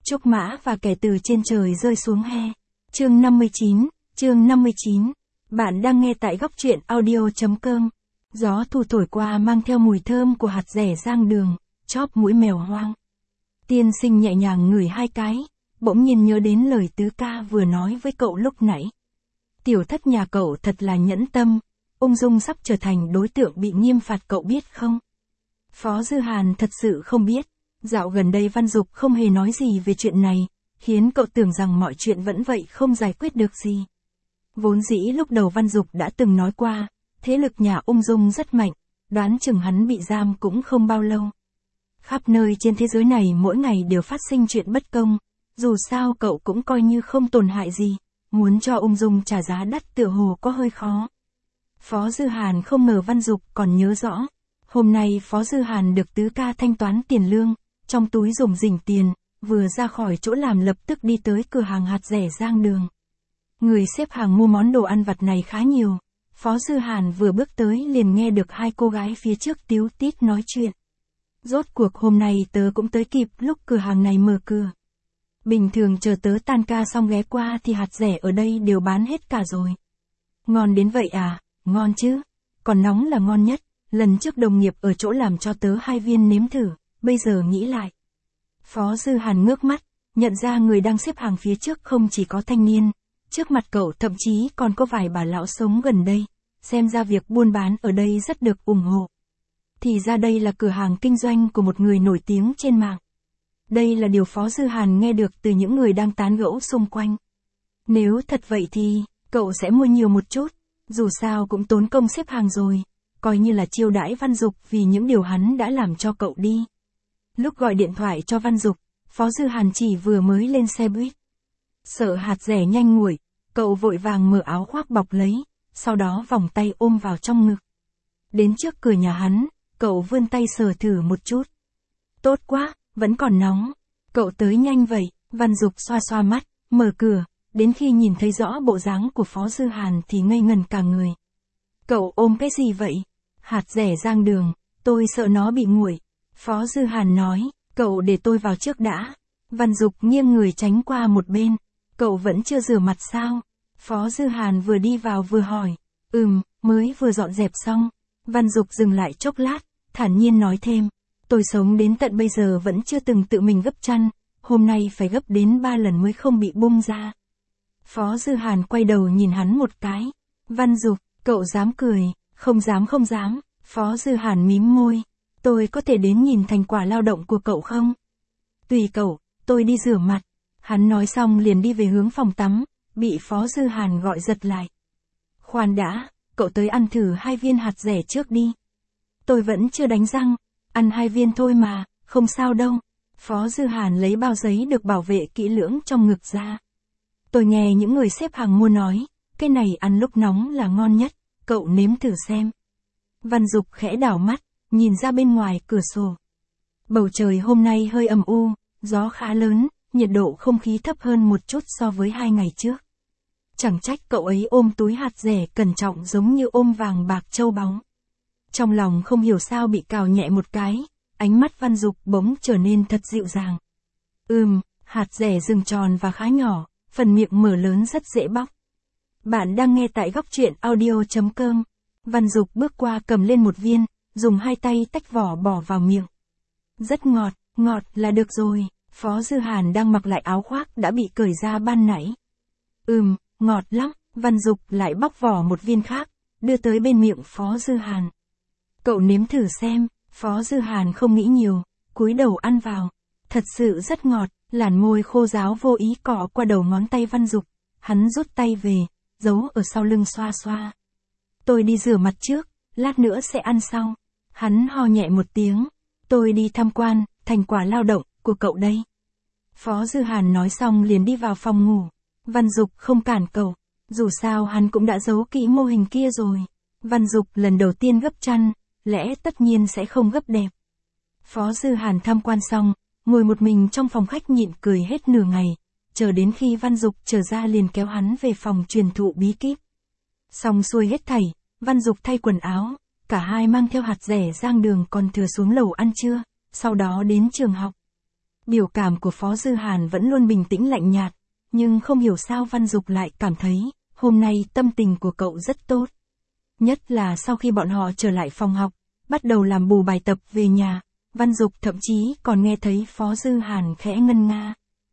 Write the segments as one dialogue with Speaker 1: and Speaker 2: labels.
Speaker 1: Trúc Mã và kẻ từ trên trời rơi xuống he. Chương 59. Bạn đang nghe tại góc truyện audio.com. Gió thu thổi qua mang theo mùi thơm của hạt dẻ rang đường, chóp mũi mèo hoang. Tiên sinh nhẹ nhàng ngửi hai cái, bỗng nhiên nhớ đến lời tứ ca vừa nói với cậu lúc nãy. Tiểu thất nhà cậu thật là nhẫn tâm, ung dung sắp trở thành đối tượng bị nghiêm phạt, cậu biết không? Phó Dư Hàn thật sự không biết. Dạo gần đây Văn Dục không hề nói gì về chuyện này, khiến cậu tưởng rằng mọi chuyện vẫn vậy không giải quyết được gì. Vốn dĩ lúc đầu Văn Dục đã từng nói qua, thế lực nhà ung dung rất mạnh, đoán chừng hắn bị giam cũng không bao lâu. Khắp nơi trên thế giới này mỗi ngày đều phát sinh chuyện bất công, dù sao cậu cũng coi như không tổn hại gì, muốn cho ung dung trả giá đắt tựa hồ có hơi khó. Phó Dư Hàn không ngờ Văn Dục còn nhớ rõ, hôm nay Phó Dư Hàn được tứ ca thanh toán tiền lương, trong túi rủng rỉnh tiền, vừa ra khỏi chỗ làm lập tức đi tới cửa hàng hạt dẻ rang đường. Người xếp hàng mua món đồ ăn vặt này khá nhiều, Phó Dư Hàn vừa bước tới liền nghe được hai cô gái phía trước tíu tít nói chuyện. Rốt cuộc hôm nay tớ cũng tới kịp lúc cửa hàng này mở cửa. Bình thường chờ tớ tan ca xong ghé qua thì hạt dẻ ở đây đều bán hết cả rồi. Ngon đến vậy à? Ngon chứ. Còn nóng là ngon nhất, lần trước đồng nghiệp ở chỗ làm cho tớ 2 viên nếm thử. Bây giờ nghĩ lại. Phó Dư Hàn ngước mắt, nhận ra người đang xếp hàng phía trước không chỉ có thanh niên, trước mặt cậu thậm chí còn có vài bà lão sống gần đây, xem ra việc buôn bán ở đây rất được ủng hộ. Thì ra đây là cửa hàng kinh doanh của một người nổi tiếng trên mạng. Đây là điều Phó Dư Hàn nghe được từ những người đang tán gẫu xung quanh. Nếu thật vậy thì, cậu sẽ mua nhiều một chút, dù sao cũng tốn công xếp hàng rồi, coi như là chiêu đãi Văn Dục vì những điều hắn đã làm cho cậu đi. Lúc gọi điện thoại cho Văn Dục, Phó Dư Hàn chỉ vừa mới lên xe buýt. Sợ hạt dẻ nhanh nguội, cậu vội vàng mở áo khoác bọc lấy, sau đó vòng tay ôm vào trong ngực. Đến trước cửa nhà hắn, cậu vươn tay sờ thử một chút. Tốt quá, vẫn còn nóng. Cậu tới nhanh vậy, Văn Dục xoa xoa mắt, mở cửa, đến khi nhìn thấy rõ bộ dáng của Phó Dư Hàn thì ngây ngần cả người. Cậu ôm cái gì vậy? Hạt dẻ rang đường, tôi sợ nó bị nguội. Phó Dư Hàn nói, cậu để tôi vào trước đã. Văn Dục nghiêng người tránh qua một bên. Cậu vẫn chưa rửa mặt sao? Phó Dư Hàn vừa đi vào vừa hỏi. Mới vừa dọn dẹp xong. Văn Dục dừng lại chốc lát, thản nhiên nói thêm. Tôi sống đến tận bây giờ vẫn chưa từng tự mình gấp chăn, hôm nay phải gấp đến 3 lần mới không bị bung ra. Phó Dư Hàn quay đầu nhìn hắn một cái. Văn Dục, cậu dám cười, không dám. Phó Dư Hàn mím môi. Tôi có thể đến nhìn thành quả lao động của cậu không? Tùy cậu, tôi đi rửa mặt. Hắn nói xong liền đi về hướng phòng tắm, bị Phó Dư Hàn gọi giật lại. Khoan đã, cậu tới ăn thử 2 viên hạt dẻ trước đi. Tôi vẫn chưa đánh răng, ăn 2 viên thôi mà, không sao đâu. Phó Dư Hàn lấy bao giấy được bảo vệ kỹ lưỡng trong ngực ra. Tôi nghe những người xếp hàng mua nói, cái này ăn lúc nóng là ngon nhất, cậu nếm thử xem. Văn Dục khẽ đảo mắt, nhìn ra bên ngoài cửa sổ. Bầu trời hôm nay hơi âm u, gió khá lớn, nhiệt độ không khí thấp hơn một chút so với 2 ngày trước. Chẳng trách cậu ấy ôm túi hạt dẻ cẩn trọng giống như ôm vàng bạc châu báu. Trong lòng không hiểu sao bị cào nhẹ một cái, ánh mắt Văn Dục bỗng trở nên thật dịu dàng. Hạt dẻ rừng tròn và khá nhỏ, phần miệng mở lớn rất dễ bóc. Bạn đang nghe tại góc truyện audio.com. Văn Dục bước qua cầm lên một viên, dùng 2 tay tách vỏ bỏ vào miệng. Rất ngọt là được rồi. Phó Dư Hàn đang mặc lại áo khoác đã bị cởi ra ban nãy. Ngọt lắm. Văn Dục lại bóc vỏ một viên khác, đưa tới bên miệng Phó Dư Hàn. Cậu nếm thử xem. Phó Dư Hàn không nghĩ nhiều, cúi đầu ăn vào. Thật sự rất ngọt, làn môi khô ráo vô ý cọ qua đầu ngón tay Văn Dục. Hắn rút tay về, giấu ở sau lưng xoa xoa. Tôi đi rửa mặt trước, lát nữa sẽ ăn sau. Hắn ho nhẹ một tiếng. Tôi đi tham quan, thành quả lao động của cậu đây. Phó Dư Hàn nói xong liền đi vào phòng ngủ. Văn Dục không cản cậu, dù sao hắn cũng đã giấu kỹ mô hình kia rồi. Văn Dục lần đầu tiên gấp chăn, lẽ tất nhiên sẽ không gấp đẹp. Phó Dư Hàn tham quan xong, ngồi một mình trong phòng khách nhịn cười hết nửa ngày, chờ đến khi Văn Dục trở ra liền kéo hắn về phòng truyền thụ bí kíp. Xong xuôi hết thảy, Văn Dục thay quần áo, cả hai mang theo hạt dẻ rang đường còn thừa xuống lầu ăn trưa, sau đó đến trường học. Biểu cảm của Phó Dư Hàn vẫn luôn bình tĩnh lạnh nhạt, nhưng không hiểu sao Văn Dục lại cảm thấy, hôm nay tâm tình của cậu rất tốt. Nhất là sau khi bọn họ trở lại phòng học, bắt đầu làm bù bài tập về nhà, Văn Dục thậm chí còn nghe thấy Phó Dư Hàn khẽ ngân nga.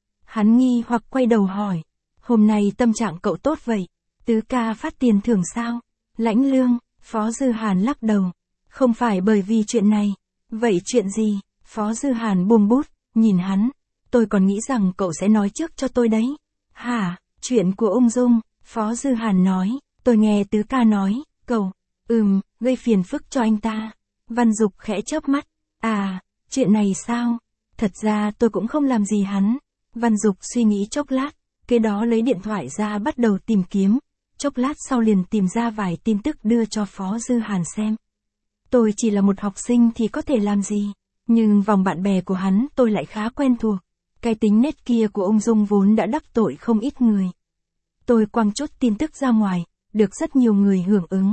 Speaker 1: Hắn nghi hoặc quay đầu hỏi, hôm nay tâm trạng cậu tốt vậy, tứ ca phát tiền thưởng sao? Lãnh lương, Phó Dư Hàn lắc đầu, không phải bởi vì chuyện này. Vậy chuyện gì? Phó Dư Hàn buông bút, nhìn hắn, tôi còn nghĩ rằng cậu sẽ nói trước cho tôi đấy. Hả, chuyện của ung dung, Phó Dư Hàn nói, tôi nghe tứ ca nói, cậu, gây phiền phức cho anh ta. Văn Dục khẽ chớp mắt, à, chuyện này sao? Thật ra tôi cũng không làm gì hắn. Văn Dục suy nghĩ chốc lát, kế đó lấy điện thoại ra bắt đầu tìm kiếm, chốc lát sau liền tìm ra vài tin tức đưa cho Phó Dư Hàn xem. Tôi chỉ là một học sinh thì có thể làm gì, nhưng vòng bạn bè của hắn tôi lại khá quen thuộc. Cái tính nết kia của ung dung vốn đã đắc tội không ít người. Tôi quăng chút tin tức ra ngoài, được rất nhiều người hưởng ứng.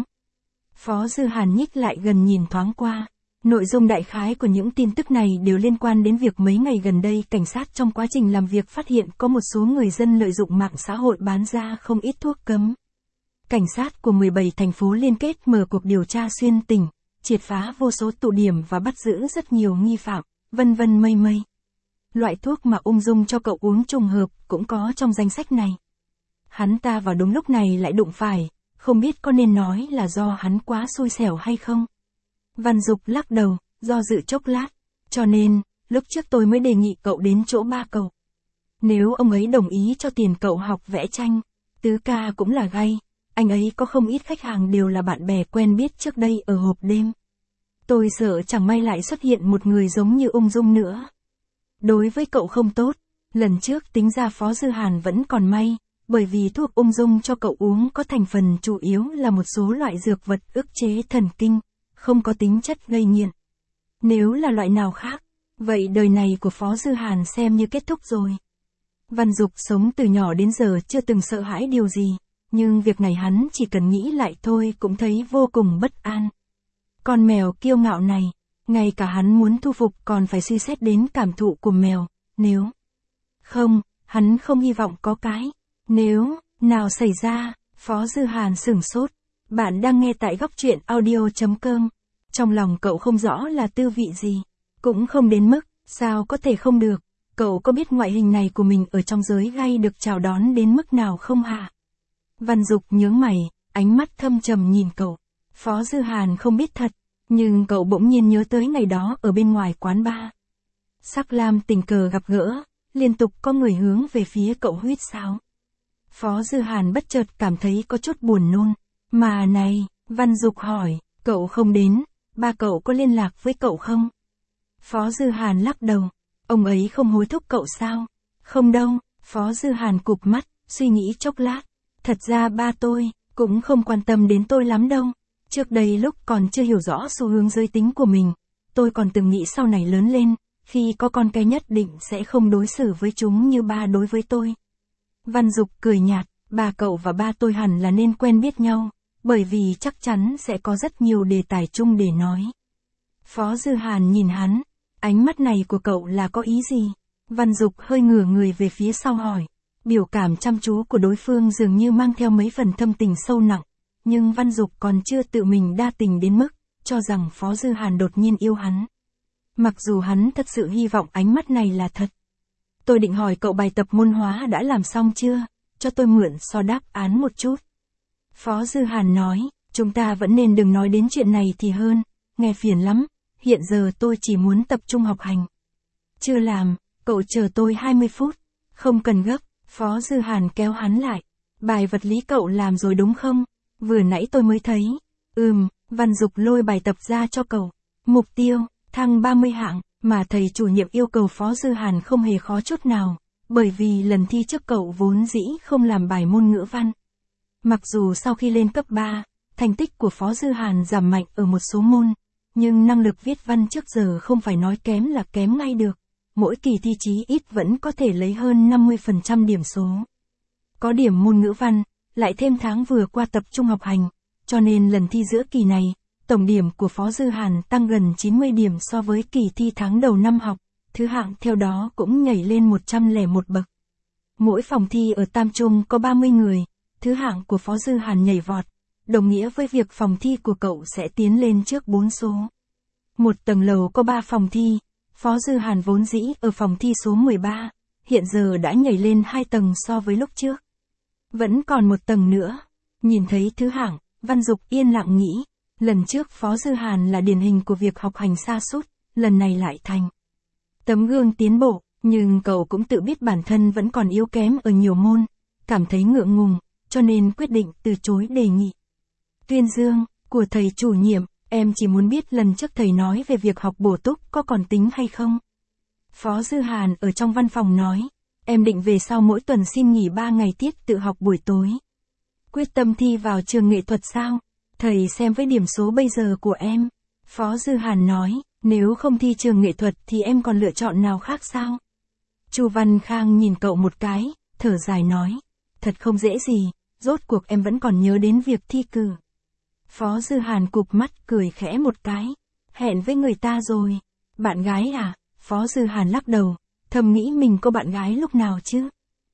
Speaker 1: Phó Dư Hàn nhích lại gần nhìn thoáng qua. Nội dung đại khái của những tin tức này đều liên quan đến việc mấy ngày gần đây cảnh sát trong quá trình làm việc phát hiện có một số người dân lợi dụng mạng xã hội bán ra không ít thuốc cấm. Cảnh sát của 17 thành phố liên kết mở cuộc điều tra xuyên tỉnh, triệt phá vô số tụ điểm và bắt giữ rất nhiều nghi phạm, vân vân mây mây. Loại thuốc mà ung dung cho cậu uống trùng hợp cũng có trong danh sách này. Hắn ta vào đúng lúc này lại đụng phải, không biết có nên nói là do hắn quá xui xẻo hay không. Văn Dục lắc đầu, do dự chốc lát, cho nên, lúc trước tôi mới đề nghị cậu đến chỗ ba cậu. Nếu ông ấy đồng ý cho tiền cậu học vẽ tranh, tứ ca cũng là gay, anh ấy có không ít khách hàng đều là bạn bè quen biết trước đây ở hộp đêm. Tôi sợ chẳng may lại xuất hiện một người giống như ung dung nữa. Đối với cậu không tốt, lần trước tính ra Phó Dư Hàn vẫn còn may, bởi vì thuốc ung dung cho cậu uống có thành phần chủ yếu là một số loại dược vật ức chế thần kinh, không có tính chất gây nghiện. Nếu là loại nào khác, vậy đời này của Phó Dư Hàn xem như kết thúc rồi. Văn Dục sống từ nhỏ đến giờ chưa từng sợ hãi điều gì, nhưng việc này hắn chỉ cần nghĩ lại thôi cũng thấy vô cùng bất an. Con mèo kiêu ngạo này, ngay cả hắn muốn thu phục còn phải suy xét đến cảm thụ của mèo, nếu không, hắn không hy vọng có cái nếu nào xảy ra. Phó Dư Hàn sửng sốt. Bạn đang nghe tại góc truyện audio.com. Trong lòng cậu không rõ là tư vị gì, cũng không đến mức, sao có thể không được. Cậu có biết ngoại hình này của mình ở trong giới gay được chào đón đến mức nào không hả? Văn Dục nhướng mày, ánh mắt thâm trầm nhìn cậu. Phó Dư Hàn không biết thật, nhưng cậu bỗng nhiên nhớ tới ngày đó ở bên ngoài quán bar. Sắc Lam tình cờ gặp gỡ, liên tục có người hướng về phía cậu huýt sáo. Phó Dư Hàn bất chợt cảm thấy có chút buồn nôn. Mà này, Văn Dục hỏi, cậu không đến, ba cậu có liên lạc với cậu không? Phó Dư Hàn lắc đầu, ông ấy không hối thúc cậu sao? Không đâu, Phó Dư Hàn cụp mắt, suy nghĩ chốc lát. Thật ra ba tôi, cũng không quan tâm đến tôi lắm đâu. Trước đây lúc còn chưa hiểu rõ xu hướng giới tính của mình, tôi còn từng nghĩ sau này lớn lên, khi có con cái nhất định sẽ không đối xử với chúng như ba đối với tôi. Văn Dục cười nhạt, ba cậu và ba tôi hẳn là nên quen biết nhau, bởi vì chắc chắn sẽ có rất nhiều đề tài chung để nói. Phó Dư Hàn nhìn hắn, ánh mắt này của cậu là có ý gì? Văn Dục hơi ngửa người về phía sau hỏi, biểu cảm chăm chú của đối phương dường như mang theo mấy phần thâm tình sâu nặng, nhưng Văn Dục còn chưa tự mình đa tình đến mức, cho rằng Phó Dư Hàn đột nhiên yêu hắn. Mặc dù hắn thật sự hy vọng ánh mắt này là thật. Tôi định hỏi cậu bài tập môn hóa đã làm xong chưa, cho tôi mượn so đáp án một chút. Phó Dư Hàn nói, chúng ta vẫn nên đừng nói đến chuyện này thì hơn, nghe phiền lắm, hiện giờ tôi chỉ muốn tập trung học hành. Chưa làm, cậu chờ tôi 20 phút, không cần gấp. Phó Dư Hàn kéo hắn lại, bài vật lý cậu làm rồi đúng không? Vừa nãy tôi mới thấy. Văn Dục lôi bài tập ra cho cậu. Mục tiêu, thăng 30 hạng, mà thầy chủ nhiệm yêu cầu Phó Dư Hàn không hề khó chút nào, bởi vì lần thi trước cậu vốn dĩ không làm bài môn ngữ văn. Mặc dù sau khi lên cấp 3, thành tích của Phó Dư Hàn giảm mạnh ở một số môn, nhưng năng lực viết văn trước giờ không phải nói kém là kém ngay được. Mỗi kỳ thi chí ít vẫn có thể lấy hơn 50% điểm số. Có điểm môn ngữ văn, lại thêm tháng vừa qua tập trung học hành, cho nên lần thi giữa kỳ này, tổng điểm của Phó Dư Hàn tăng gần 90 điểm so với kỳ thi tháng đầu năm học, thứ hạng theo đó cũng nhảy lên 101 bậc. Mỗi phòng thi ở Tam Trung có 30 người, thứ hạng của Phó Dư Hàn nhảy vọt, đồng nghĩa với việc phòng thi của cậu sẽ tiến lên trước 4 số. Một tầng lầu có 3 phòng thi, Phó Dư Hàn vốn dĩ ở phòng thi số 13, hiện giờ đã nhảy lên 2 tầng so với lúc trước. Vẫn còn một tầng nữa. Nhìn thấy thứ hạng, Văn Dục yên lặng nghĩ, lần trước Phó Dư Hàn là điển hình của việc học hành sa sút, lần này lại thành tấm gương tiến bộ, nhưng cậu cũng tự biết bản thân vẫn còn yếu kém ở nhiều môn, cảm thấy ngượng ngùng, cho nên quyết định từ chối đề nghị. Tuyên dương, của thầy chủ nhiệm, em chỉ muốn biết lần trước thầy nói về việc học bổ túc có còn tính hay không? Phó Dư Hàn ở trong văn phòng nói, em định về sau mỗi tuần xin nghỉ 3 ngày tiết tự học buổi tối. Quyết tâm thi vào trường nghệ thuật sao? Thầy xem với điểm số bây giờ của em. Phó Dư Hàn nói, nếu không thi trường nghệ thuật thì em còn lựa chọn nào khác sao? Chu Văn Khang nhìn cậu một cái, thở dài nói, thật không dễ gì, rốt cuộc em vẫn còn nhớ đến việc thi cử. Phó Dư Hàn cụp mắt cười khẽ một cái, hẹn với người ta rồi. Bạn gái à? Phó Dư Hàn lắc đầu, thầm nghĩ mình có bạn gái lúc nào chứ?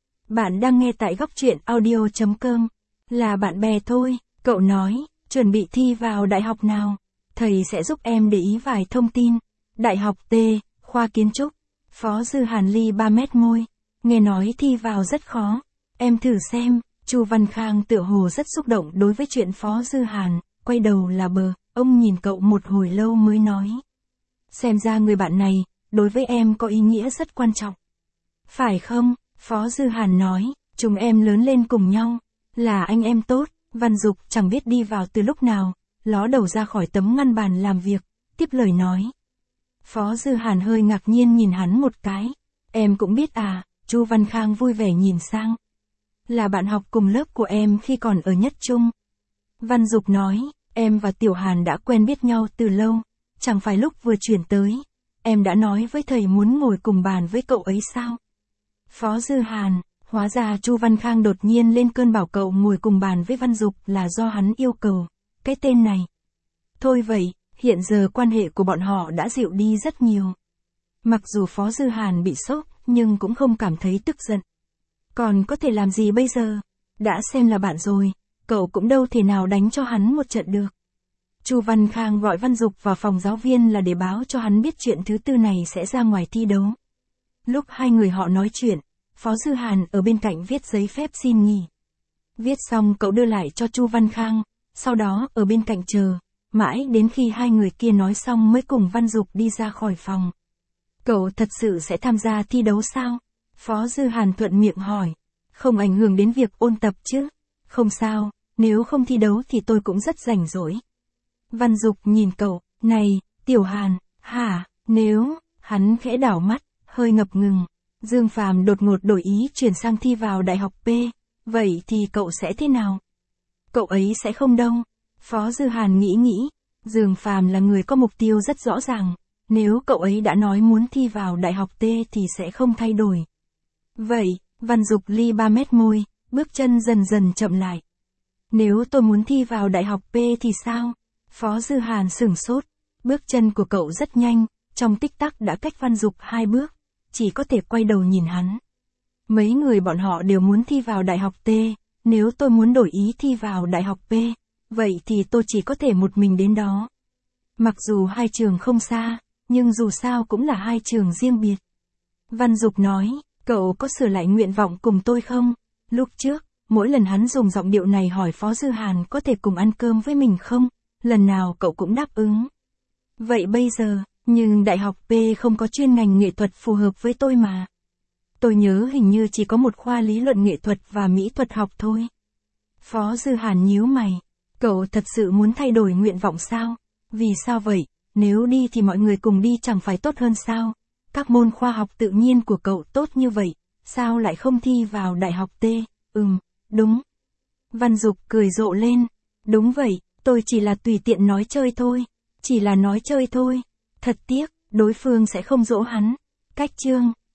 Speaker 1: Bạn đang nghe tại góc truyện audio.com, là bạn bè thôi, cậu nói, chuẩn bị thi vào đại học nào? Thầy sẽ giúp em để ý vài thông tin. Đại học T, khoa kiến trúc. Phó Dư Hàn ly 3 mét môi, nghe nói thi vào rất khó. Em thử xem. Chu Văn Khang tựa hồ rất xúc động đối với chuyện Phó Dư Hàn, quay đầu là bờ, ông nhìn cậu một hồi lâu mới nói. Xem ra người bạn này, đối với em có ý nghĩa rất quan trọng. Phải không? Phó Dư Hàn nói, chúng em lớn lên cùng nhau, là anh em tốt. Văn Dục chẳng biết đi vào từ lúc nào, ló đầu ra khỏi tấm ngăn bàn làm việc, tiếp lời nói. Phó Dư Hàn hơi ngạc nhiên nhìn hắn một cái. Em cũng biết à? Chu Văn Khang vui vẻ nhìn sang. Là bạn học cùng lớp của em khi còn ở nhất trung. Văn Dục nói, em và Tiểu Hàn đã quen biết nhau từ lâu, chẳng phải lúc vừa chuyển tới, em đã nói với thầy muốn ngồi cùng bàn với cậu ấy sao? Phó Dư Hàn, hóa ra Chu Văn Khang đột nhiên lên cơn bảo cậu ngồi cùng bàn với Văn Dục là do hắn yêu cầu, cái tên này. Thôi vậy, hiện giờ quan hệ của bọn họ đã dịu đi rất nhiều. Mặc dù Phó Dư Hàn bị sốc, nhưng cũng không cảm thấy tức giận. Còn có thể làm gì bây giờ? Đã xem là bạn rồi, cậu cũng đâu thể nào đánh cho hắn một trận được. Chu Văn Khang gọi Văn Dục vào phòng giáo viên là để báo cho hắn biết chuyện thứ tư này sẽ ra ngoài thi đấu. Lúc hai người họ nói chuyện, Phó Dư Hàn ở bên cạnh viết giấy phép xin nghỉ. Viết xong cậu đưa lại cho Chu Văn Khang, sau đó ở bên cạnh chờ, mãi đến khi hai người kia nói xong mới cùng Văn Dục đi ra khỏi phòng. Cậu thật sự sẽ tham gia thi đấu sao? Phó Dư Hàn thuận miệng hỏi. Không ảnh hưởng đến việc ôn tập chứ? Không sao, nếu không thi đấu thì tôi cũng rất rảnh rỗi. Văn Dục nhìn cậu, này, Tiểu Hàn, hả, nếu, hắn khẽ đảo mắt, hơi ngập ngừng. Dương Phàm đột ngột đổi ý chuyển sang thi vào đại học P, vậy thì cậu sẽ thế nào? Cậu ấy sẽ không đâu. Phó Dư Hàn nghĩ, Dương Phàm là người có mục tiêu rất rõ ràng, nếu cậu ấy đã nói muốn thi vào đại học T thì sẽ không thay đổi. Vậy, Văn Dục ly 3 mét môi, bước chân dần dần chậm lại. Nếu tôi muốn thi vào đại học P thì sao? Phó Dư Hàn sửng sốt, bước chân của cậu rất nhanh, trong tích tắc đã cách Văn Dục 2 bước, chỉ có thể quay đầu nhìn hắn. Mấy người bọn họ đều muốn thi vào đại học T, nếu tôi muốn đổi ý thi vào đại học P, vậy thì tôi chỉ có thể một mình đến đó. Mặc dù hai trường không xa, nhưng dù sao cũng là hai trường riêng biệt. Văn Dục nói, cậu có sửa lại nguyện vọng cùng tôi không? Lúc trước, mỗi lần hắn dùng giọng điệu này hỏi Phó Dư Hàn có thể cùng ăn cơm với mình không, lần nào cậu cũng đáp ứng. Vậy bây giờ, nhưng đại học P không có chuyên ngành nghệ thuật phù hợp với tôi mà. Tôi nhớ hình như chỉ có một khoa lý luận nghệ thuật và mỹ thuật học thôi. Phó Dư Hàn nhíu mày, cậu thật sự muốn thay đổi nguyện vọng sao? Vì sao vậy? Nếu đi thì mọi người cùng đi chẳng phải tốt hơn sao? Các môn khoa học tự nhiên của cậu tốt như vậy, sao lại không thi vào đại học T? Đúng. Văn Dục cười rộ lên. Đúng vậy, tôi chỉ là tùy tiện nói chơi thôi. Chỉ là nói chơi thôi. Thật tiếc, đối phương sẽ không dỗ hắn. Cách chương.